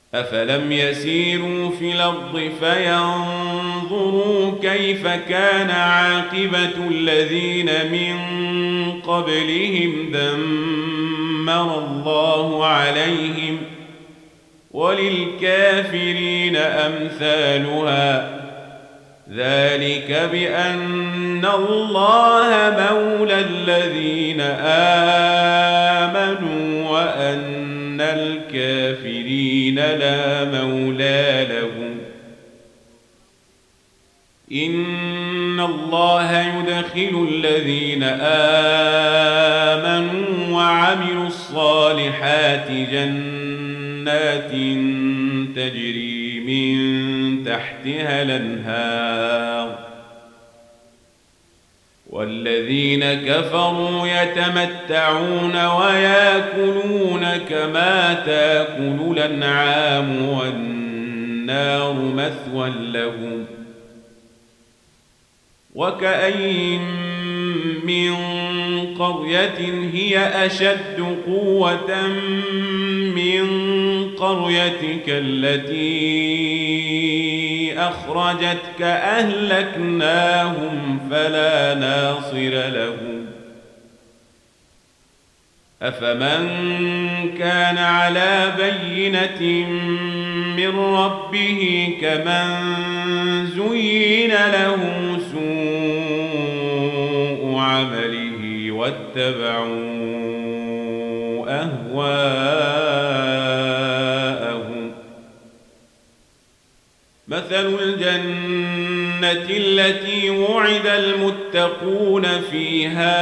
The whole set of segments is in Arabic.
أفلم يسيروا في الأرض فينظروا كيف كان عاقبة الذين من قبلهم دمر الله عليهم وللكافرين أمثالها ذلك بأن الله مولى الذين آمنوا وأن الكافرين لا مولى لهم إن الله يدخل الذين آمنوا وعملوا الصالحات جنات تجري من تحتها الأنهار والذين كفروا يتمتعون ويأكلون كما تأكل الأنعام والنار مثوى لهم وكأين من قرية هي أشد قوة من قريتك التي أخرجتك أهلكناهم فلا ناصر لهم أفمن كان على بينة من ربه كمن زين له سوء عمله واتبعوا أهواءهم مثل الجنة التي وعد المتقون فيها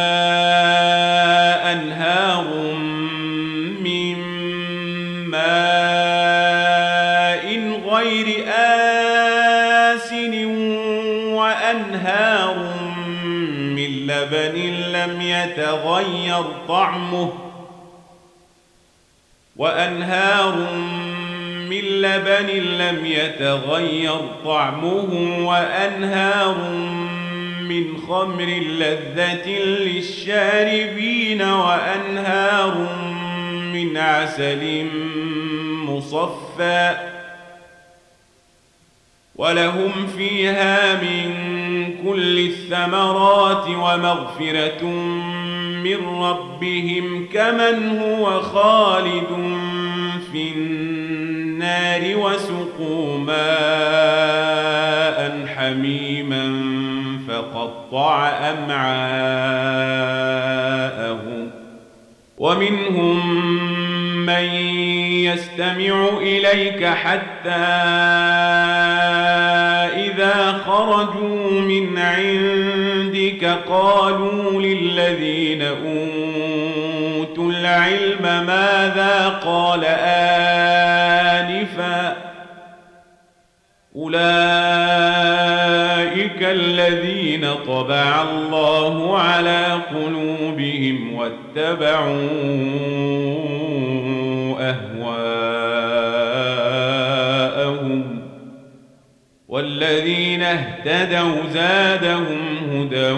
أنهار من ماء غير آسن وأنهار من لبن لم يتغير طعمه وأنهار من خمر لذة للشاربين وأنهار من عسل مصفى ولهم فيها من كل الثمرات ومغفرة من ربهم كمن هو خالد في النار وسقوا ماء حميما فقطع أمعاءهم ومنهم من يستمع إليك حتى إذا خرجوا من عندك قالوا للذين أوتوا العلم ماذا قال آنفا أولئك الذين طبع الله على قلوبهم واتبعوا أهواءهم والذين اهتدوا زادهم هدى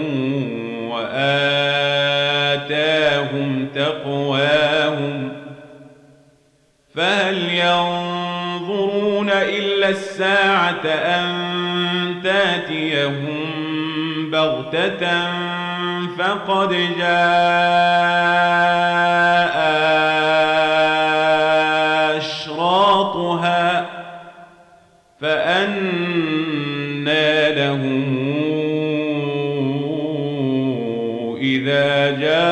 وآتاهم تقواهم فهل ينظرون إلا الساعة أن تأتيهم بغتة فقد جاء أشراطها فأنى لهم إذا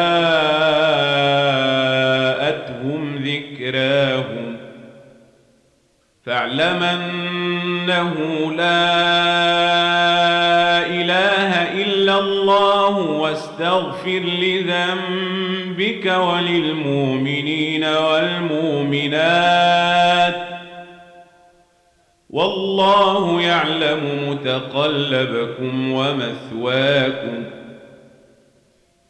جاءتهم ذكراهم فاعلم أنه لا إله إلا الله واستغفر لذنبك وللمؤمنين والمؤمنات والله يعلم متقلبكم ومثواكم